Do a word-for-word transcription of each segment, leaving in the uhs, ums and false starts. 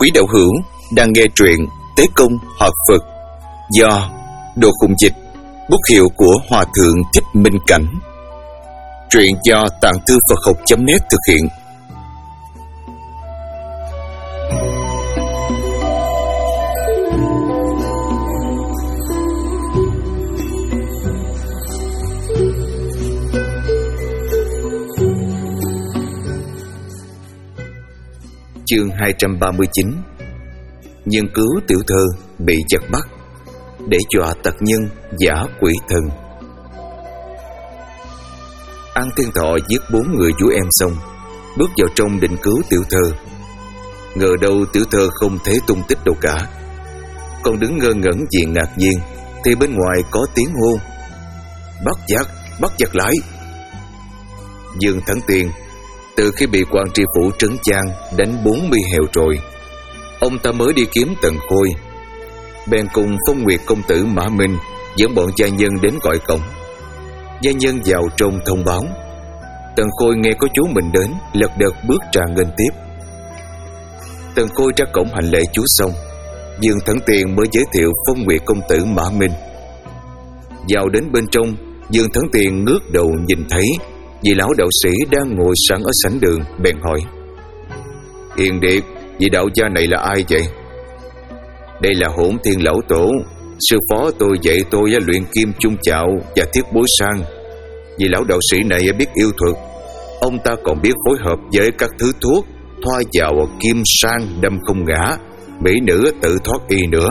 Quý đạo hữu đang nghe truyện Tế Công Họ Phật do Đồ Khùng Dịch, bút hiệu của Hòa Thượng Thích Minh Cảnh. Truyện do Tạng Thư Phật Học chấm net thực hiện. Chương hai trăm ba mươi chín. Nhân cứu tiểu thơ bị giật bắt để dọa tặc nhân giả quỷ thần. An Thiên Thọ giết bốn người vũ em xong, bước vào trong định cứu tiểu thơ. Ngờ đâu tiểu thơ không thấy tung tích đâu cả. Còn đứng ngơ ngẩn vì ngạc nhiên thì bên ngoài có tiếng hô: "Bắt giặc, bắt giặc lại!" Dương Thắng Tiên từ khi bị quan tri phủ Trấn Giang đánh bốn mươi heo rồi, ông ta mới đi kiếm Tần Khôi, bèn cùng Phong Nguyệt công tử Mã Minh dẫn bọn gia nhân đến gọi cổng. Gia nhân vào trong thông báo. Tần Khôi nghe có chú mình đến, lật đật bước ra nghênh tiếp. Tần Khôi ra cổng hành lễ chú xong, Dương Thắng Tiên mới giới thiệu Phong Nguyệt công tử Mã Minh. Vào đến bên trong, Dương Thắng Tiên ngước đầu nhìn thấy vị lão đạo sĩ đang ngồi sẵn ở sảnh đường, bèn hỏi: "Hiền Điệt, vị đạo gia này là ai vậy?" "Đây là Hỗn Thiên lão tổ, sư phó tôi dạy tôi luyện kim chung chạo và thiết bối sang. Vị lão đạo sĩ này biết yêu thuật, ông ta còn biết phối hợp với các thứ thuốc thoa vào kim sang đâm không ngã, mỹ nữ tự thoát y nữa."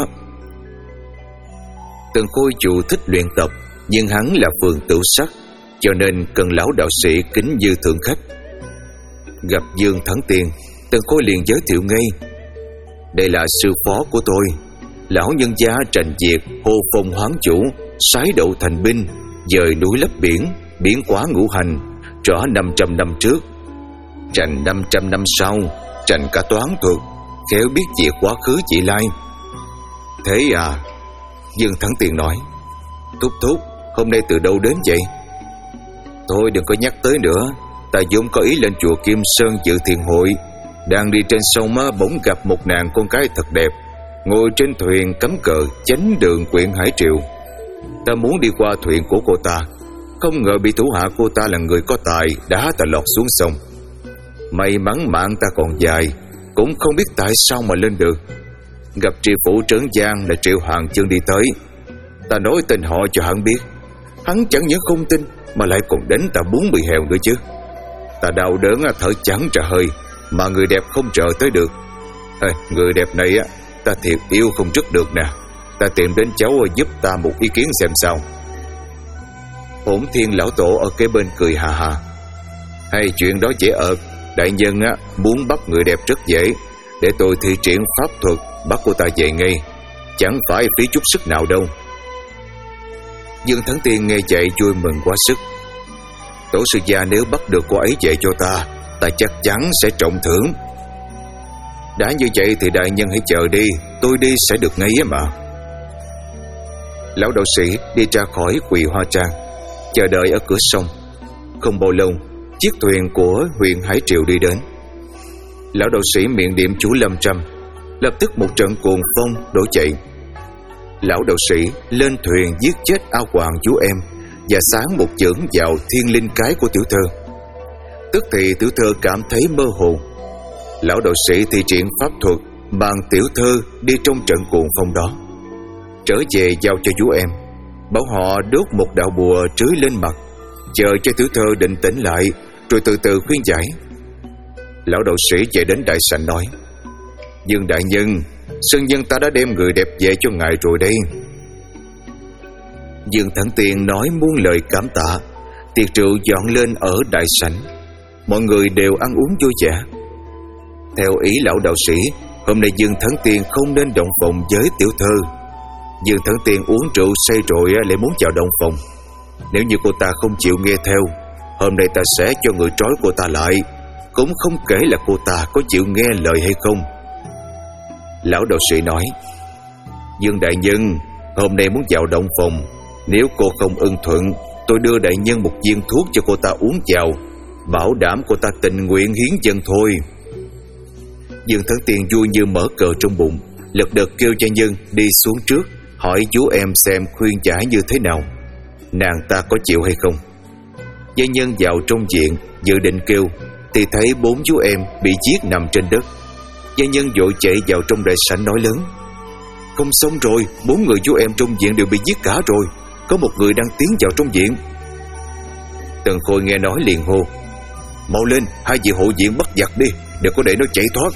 Tần Khôi dù thích luyện tập, nhưng hắn là phường tửu sắc, cho nên cần lão đạo sĩ kính như thượng khách. Gặp Dương Thắng Tiên, Tần Khôi liền giới thiệu ngay: "Đây là sư phó của tôi, lão nhân gia Trành Diệt, hô phong hoán chủ, sái đậu thành binh, dời núi lấp biển, biến hóa ngũ hành, trỏ năm trăm năm trước, Trành năm trăm năm sau, Trành cả toán thuật, khéo biết việc quá khứ vị lai." "Thế à?" Dương Thắng Tiên nói. "Thúc thúc, hôm nay từ đâu đến vậy?" "Thôi đừng có nhắc tới nữa, ta vốn có ý lên chùa Kim Sơn dự thiền hội. Đang đi trên sông bỗng gặp một nàng con gái thật đẹp, ngồi trên thuyền cắm cờ chánh đường quyện Hải Triều. Ta muốn đi qua thuyền của cô ta, không ngờ bị thủ hạ cô ta là người có tài đá ta lọt xuống sông. May mắn mạng ta còn dài, cũng không biết tại sao mà lên được. Gặp tri phủ Trấn Giang là Triệu Hoàng Chương đi tới. Ta nói tên họ cho hắn biết, hắn chẳng những không tin mà lại còn đánh ta bốn mươi heo nữa chứ. Ta đau đớn thở chẳng trả hơi, mà người đẹp không trợ tới được. Ê, người đẹp này á, ta thiệt yêu không dứt được nè. Ta tìm đến cháu giúp ta một ý kiến xem sao." Hỗn Thiên lão tổ ở kế bên cười hà hà: "Hay chuyện đó dễ ợt, đại nhân á muốn bắt người đẹp rất dễ. Để tôi thi triển pháp thuật bắt cô ta về ngay, chẳng phải phí chút sức nào đâu." Dương Thắng Tiên nghe vậy vui mừng quá sức: "Tổ sư gia nếu bắt được cô ấy về cho ta, ta chắc chắn sẽ trọng thưởng." "Đã như vậy thì đại nhân hãy chờ đi, tôi đi sẽ được ngay mà." Lão đạo sĩ đi ra khỏi Quỳ Hoa Trang, chờ đợi ở cửa sông. Không bao lâu, chiếc thuyền của huyện Hải Triều đi đến. Lão đạo sĩ miệng niệm chú Lâm Trăm, lập tức một trận cuồng phong đổ chạy. Lão đạo sĩ lên thuyền giết chết A Hoàng chú em và sáng một chưởng vào thiên linh cái của tiểu thơ. Tức thì tiểu thơ cảm thấy mơ hồ. Lão đạo sĩ thi triển pháp thuật mang tiểu thơ đi trong trận cuồng phong đó, trở về giao cho chú em, bảo họ đốt một đạo bùa trưới lên mặt, chờ cho tiểu thơ định tĩnh lại rồi từ từ khuyên giải. Lão đạo sĩ về đến đại sảnh nói: "Dương đại nhân, sơn nhân ta đã đem người đẹp về cho ngài rồi đây." Dương Thắng Tiên nói muôn lời cảm tạ. Tiệc rượu dọn lên ở đại sảnh, mọi người đều ăn uống vui vẻ. Theo ý lão đạo sĩ, hôm nay Dương Thắng Tiên không nên động phòng với tiểu thơ. Dương Thắng Tiên uống rượu say rồi lại muốn vào động phòng. Nếu như cô ta không chịu nghe theo, hôm nay ta sẽ cho người trói cô ta lại, cũng không kể là cô ta có chịu nghe lời hay không. Lão đạo sĩ nói: "Dương đại nhân, hôm nay muốn vào động phòng, nếu cô không ưng thuận, tôi đưa đại nhân một viên thuốc cho cô ta uống vào, bảo đảm cô ta tình nguyện hiến dân thôi." Dương Thắng Tiên vui như mở cờ trong bụng, lật đật kêu gia nhân đi xuống trước, hỏi chú em xem khuyên giải như thế nào, nàng ta có chịu hay không. Gia nhân vào trong viện dự định kêu thì thấy bốn chú em bị giết nằm trên đất. Gia nhân vội chạy vào trong đại sảnh nói lớn: không xong rồi, bốn người chú em trong viện đều bị giết cả rồi, có một người đang tiến vào trong viện. Tần Khôi nghe nói liền hô: mau lên, hai vị hộ viện bắt giặc đi, đừng có để nó chạy thoát.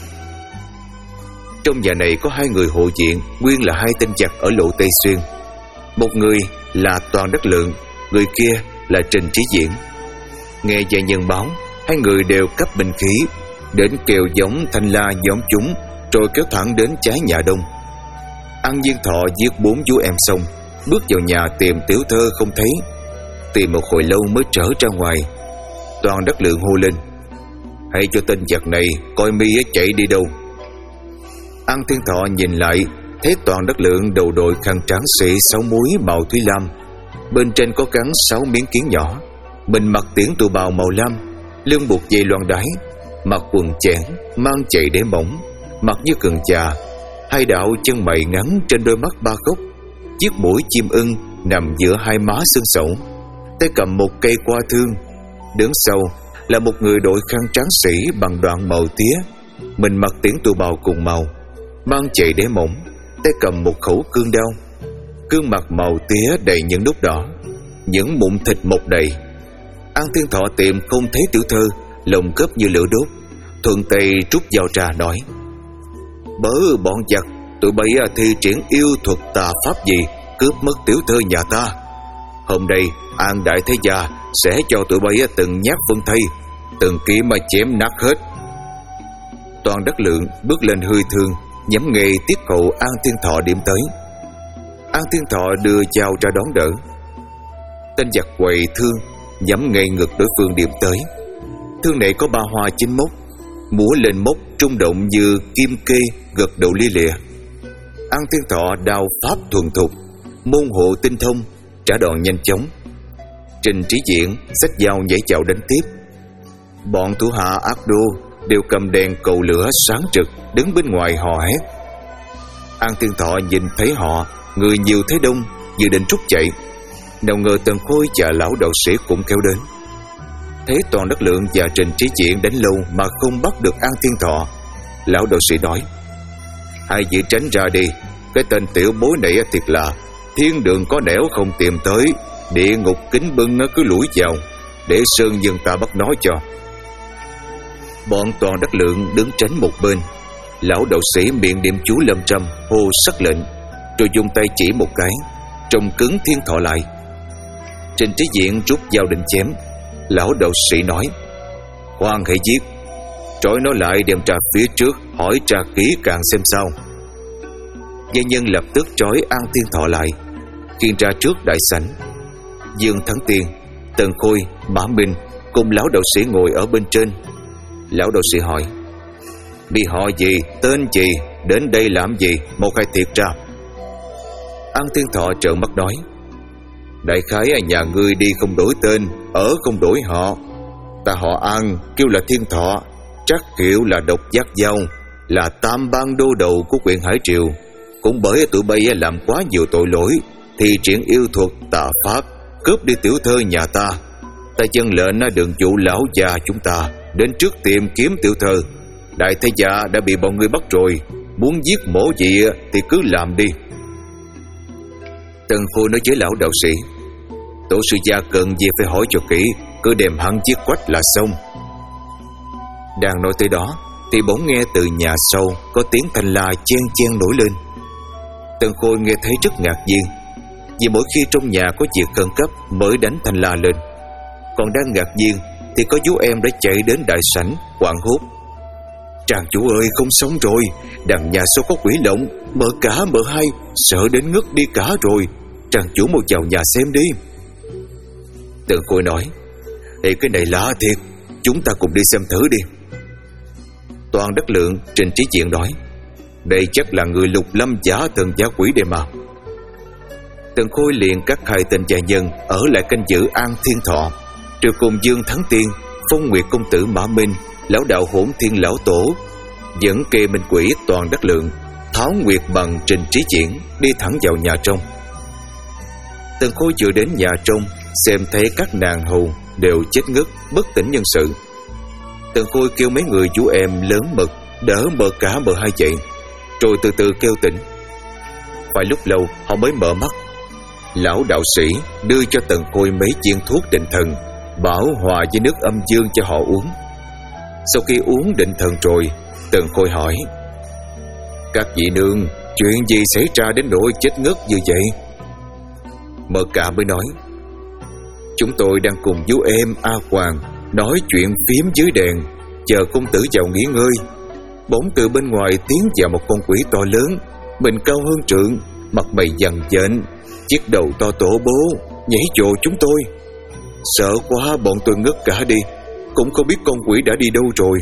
Trong nhà này có hai người hộ viện, nguyên là hai tên giặc ở lộ Tây Xuyên. Một người là Toàn Đắc Lượng, người kia là Trình Trí Diễn. Nghe gia nhân báo, hai người đều cấp binh khí, đến kêu giống thanh la nhóm chúng, rồi kéo thẳng đến trái nhà Đông. An Viên Thọ giết bốn chú em xong, bước vào nhà tìm Tiểu Thơ không thấy, tìm một hồi lâu mới trở ra ngoài. Toàn Đắc Lượng hô lên: hãy cho tên giặc này coi mi chạy đi đâu. An Thiên Thọ nhìn lại, thấy Toàn Đắc Lượng đầu đội khăn trắng xị sáu múi màu thúy lam, bên trên có gắn sáu miếng kiến nhỏ, mình mặc tiễn tù bào màu lam, lưng buộc dây loan đái, mặc quần chẽn, mang chạy đế mỏng, mặt như cần chà, hai đạo chân mày ngắn trên đôi mắt ba góc, chiếc mũi chim ưng nằm giữa hai má xương sẩu, tay cầm một cây qua thương. Đứng sau là một người đội khăn trắng sĩ bằng đoạn màu tía, mình mặc tiễn tù bào cùng màu, mang chạy đế mỏng, tay cầm một khẩu cương đao, gương mặt màu tía đầy những nốt đỏ, những mụn thịt mọc đầy. An Thiên Thọ tìm không thấy Tiểu Thơ, lòng gấp như lửa đốt, thuận tay rút dao trà nói: bớ bọn giặc, tụi bay thi triển yêu thuật tà pháp gì cướp mất Tiểu Thơ nhà ta. Hôm nay An Đại Thế Gia sẽ cho tụi bay từng nhát phân thây, từng kiếm mà chém nát hết. Toàn Đắc Lượng bước lên hơi thương, nhắm ngay tiết hậu An Thiên Thọ điểm tới. An Thiên Thọ đưa dao ra đón đỡ. Tên giặc quầy thương nhắm ngay ngực đối phương điểm tới. Thương này có ba hoa chín mốc, múa lên mốc trung động như kim kê gật đầu lia lịa. An Thiên Thọ đao pháp thuần thục, môn hộ tinh thông, trả đòn nhanh chóng. Trình Trí Diễn xách dao nhảy chảo đánh tiếp. Bọn thủ hạ ác đô đều cầm đèn cầu lửa sáng trực đứng bên ngoài hò hét. An Thiên Thọ nhìn thấy họ, người nhiều thế đông, dự định rút chạy, nào ngờ Tần Khôi và lão đạo sĩ cũng kéo đến. Thấy Toàn Đắc Lượng và Trình Trí Diễn đánh lâu mà không bắt được An Thiên Thọ, lão đạo sĩ nói: hai vị tránh ra đi, cái tên tiểu bối này thiệt là thiên đường có nẻo không tìm tới, địa ngục kính bưng cứ lủi vào, để sơn dân ta bắt nói cho. Bọn Toàn Đắc Lượng đứng tránh một bên. Lão đạo sĩ miệng niệm chú lâm trăm, hô sắc lệnh, rồi dùng tay chỉ một cái, trông cứng Thiên Thọ lại. Trình Trí Diện rút dao định chém. Lão đạo sĩ nói: khoan hãy giết, trói nó lại đem ra phía trước, hỏi tra kỹ càng xem sao. Gia nhân lập tức trói An Thiên Thọ lại, khiêng ra trước đại sảnh. Dương Thắng Tiên, Tần Khôi, Mã Minh cùng lão đạo sĩ ngồi ở bên trên. Lão đạo sĩ hỏi: đi họ gì, tên gì, đến đây làm gì, mau khai thiệt ra. An Thiên Thọ trợn mắt nói: đại khái nhà ngươi đi không đổi tên, ở không đổi họ. Ta họ An, kêu là Thiên Thọ, trắc hiệu là Độc Giác Dao, là tam ban đô đầu của huyện Hải Triều. Cũng bởi tụi bay làm quá nhiều tội lỗi, thì triển yêu thuật tà pháp, cướp đi Tiểu Thơ nhà ta. Ta dân lệnh đừng dụ lão già chúng ta đến trước tìm kiếm Tiểu Thơ. Đại Thế Gia đã bị bọn ngươi bắt rồi, muốn giết mổ gì thì cứ làm đi. Tần Khôi nói với lão đạo sĩ: tổ sư gia cần gì phải hỏi cho kỹ, cứ đem hắn giết quách là xong. Đang nói tới đó thì bỗng nghe từ nhà sau có tiếng thanh la chen chen nổi lên. Tần Khôi nghe thấy rất ngạc nhiên, vì mỗi khi trong nhà có việc khẩn cấp mới đánh thanh la lên. Còn đang ngạc nhiên thì có chú em đã chạy đến đại sảnh hoảng hốt: tràng chủ ơi, không sống rồi, đằng nhà sau có quỷ lộng, mở cả mở hai, sợ đến ngất đi cả rồi, tràng chủ mau vào nhà xem đi. Tần Khôi nói: ê, cái này lạ thiệt, chúng ta cùng đi xem thử đi. Toàn Đắc Lượng, Trình Trí Diện nói: đây chắc là người Lục Lâm giả thần giả quỷ đây mà. Tần Khôi liền cắt hai tên gia nhân ở lại canh giữ An Thiên Thọ, rồi cùng Dương Thắng Tiên, Phong Nguyệt công tử Mã Minh, lão đạo Hỗn Thiên lão tổ dẫn Kê Minh Quỷ, Toàn Đắc Lượng, Tháo Nguyệt Bằng, Trình Trí Diễn đi thẳng vào nhà trong. Tần Khôi vừa đến nhà trong, xem thấy các nàng hầu đều chết ngất, bất tỉnh nhân sự. Tần Khôi kêu mấy người chú em lớn mực đỡ Mợ Cả Mợ Hai dậy, rồi từ từ kêu tỉnh. Phải lúc lâu họ mới mở mắt. Lão đạo sĩ đưa cho Tần Khôi mấy viên thuốc định thần, bảo hòa với nước âm dương cho họ uống. Sau khi uống định thần rồi, Tần Khôi hỏi: các vị nương, chuyện gì xảy ra đến nỗi chết ngất như vậy? Mợ Cả mới nói: chúng tôi đang cùng chú em A Hoàng nói chuyện phiếm dưới đèn, chờ công tử vào nghỉ ngơi. Bỗng từ bên ngoài tiến vào một con quỷ to lớn, mình cao hơn trượng, mặt mày dằn dện, chiếc đầu to tổ bố, nhảy dồ chúng tôi. Sợ quá bọn tôi ngất cả đi, cũng không biết con quỷ đã đi đâu rồi.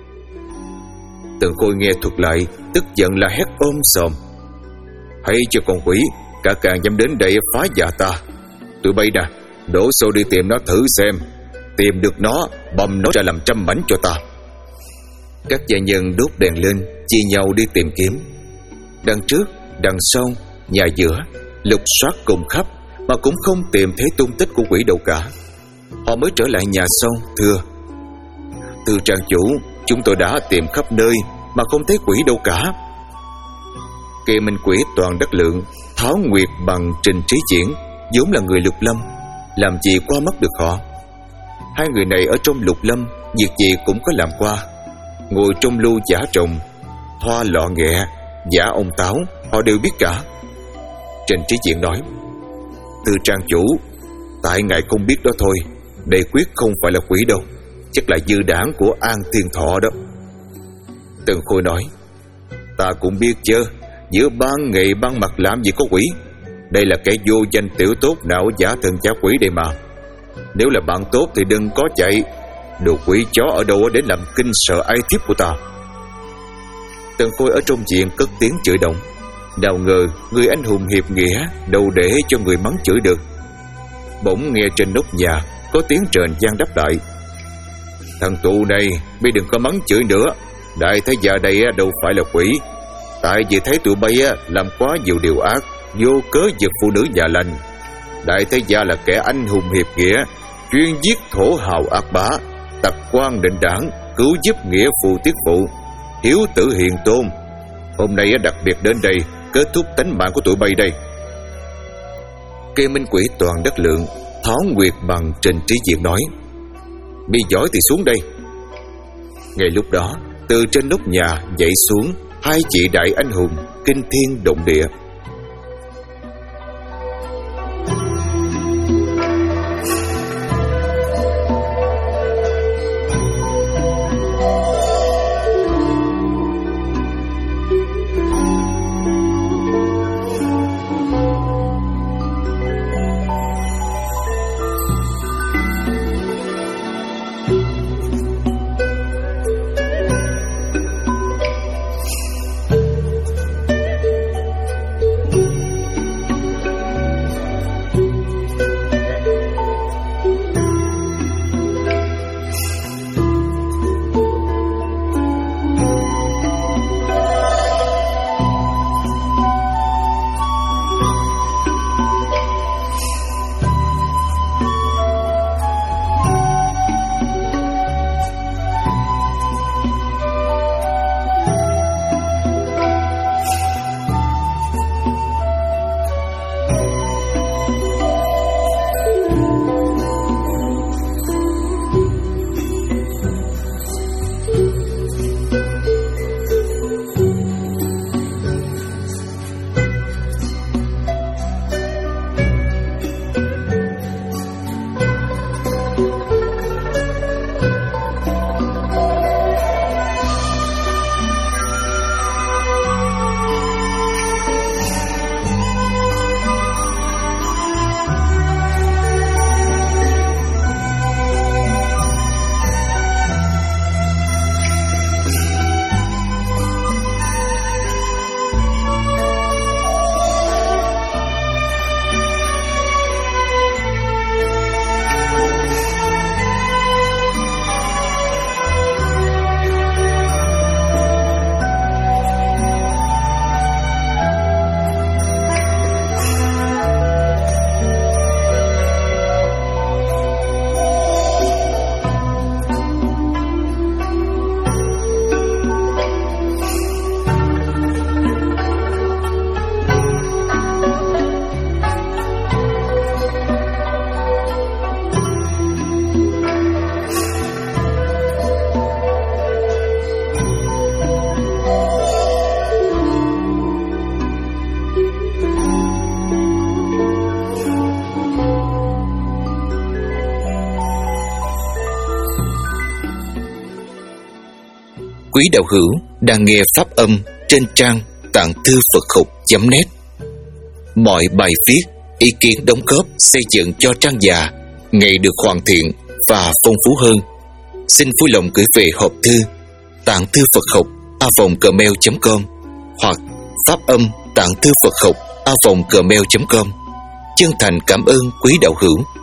Tần Khôi nghe thuật lại, tức giận là hét ôm sòm: hãy cho con quỷ, cả càng dám đến đây phá nhà ta. Tụi bay nè, đổ xô đi tìm nó thử xem, tìm được nó, bầm nó ra làm trăm mảnh cho ta. Các gia nhân đốt đèn lên, chia nhau đi tìm kiếm. Đằng trước, đằng sau, nhà giữa, lục soát cùng khắp mà cũng không tìm thấy tung tích của quỷ đâu cả. Họ mới trở lại nhà sau thưa: từ trang chủ, chúng tôi đã tìm khắp nơi mà không thấy quỷ đâu cả. Kê Minh Quỷ, Toàn Đắc Lượng, Tháo Nguyệt Bằng, Trình Trí Diễn vốn là người lục lâm, làm gì qua mắt được họ. Hai người này ở trong lục lâm, việc gì cũng có làm qua. Ngồi trong lưu giả trồng, thoa lọ nghẹ, giả ông táo, họ đều biết cả. Trình Trí Diễn nói: từ trang chủ, tại ngài không biết đó thôi, đây quyết không phải là quỷ đâu, chắc là dư đảng của An Thiên Thọ đó. Tần Khôi nói: ta cũng biết chứ, giữa ban ngày ban mặt làm gì có quỷ. Đây là kẻ vô danh tiểu tốt nào giả thần giả quỷ đây mà. Nếu là bạn tốt thì đừng có chạy, đồ quỷ chó ở đâu để làm kinh sợ ai thiếp của ta. Tần Khôi ở trong viện cất tiếng chửi động. Nào ngờ người anh hùng hiệp nghĩa đâu để cho người mắng chửi được. Bỗng nghe trên nóc nhà có tiếng trền vang đáp lại: thằng tù này, bây đừng có mắng chửi nữa. Đại thái gia đây đâu phải là quỷ, tại vì thấy tụi bay làm quá nhiều điều ác, vô cớ giật phụ nữ nhà lành. Đại thái gia là kẻ anh hùng hiệp nghĩa, chuyên giết thổ hào ác bá, tặc quan định đảng, cứu giúp nghĩa phụ tiết phụ, hiếu tử hiền tôn. Hôm nay đặc biệt đến đây kết thúc tánh mạng của tụi bay đây. Kê Minh Quỷ, Toàn Đắc Lượng, Tháo Nguyệt Bằng, Trình Trí Diễn nói: bị giỏi thì xuống đây. Ngay lúc đó, từ trên nóc nhà dậy xuống hai chị đại anh hùng, kinh thiên động địa. quý đạo hữu đang nghe pháp âm trên trang tạng thư Phật học chấm net. Mọi bài viết, ý kiến đóng góp xây dựng cho trang già ngày được hoàn thiện và phong phú hơn, xin vui lòng gửi về hộp thư tạng thư Phật học a vòng gmail chấm com hoặc pháp âm tạng thư Phật học a vòng gmail chấm com. Chân thành cảm ơn quý đạo hữu.